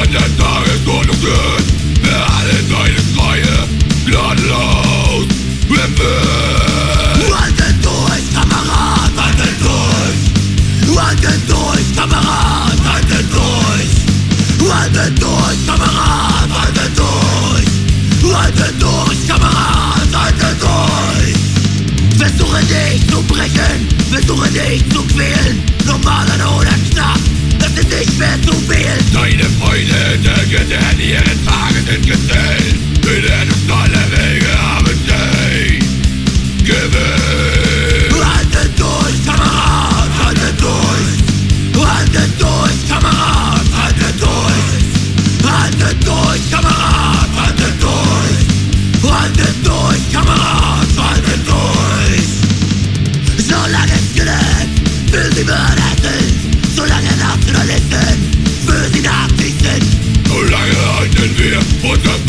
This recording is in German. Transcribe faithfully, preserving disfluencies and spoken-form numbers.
an der Tagesordnung sind. Wer alle seine Schreie gnadenlos befüllt. Haltet durch, Kamerad, haltet durch. Haltet durch, Kamerad, haltet durch. Haltet durch, Kamerad, haltet durch. Haltet durch, Kamerad, haltet durch. Versuche dich zu brechen, versuche dich zu quälen. Normalen oder knapp, das ist nicht mehr zu wählen. Deine Freunde denken, denn ihre Tage sind gezählt. In der alle Wege haben sie gewählt. Haltet durch, Kamerad, haltet durch. Haltet durch, Kamerad, haltet durch. Haltet durch, Kamerad, haltet durch. Haltet durch, Kamerad, haltet durch. Solange Skelett für sie Mörder sind, solange Nationalisten für sie Nazis sind, solange halten wir unser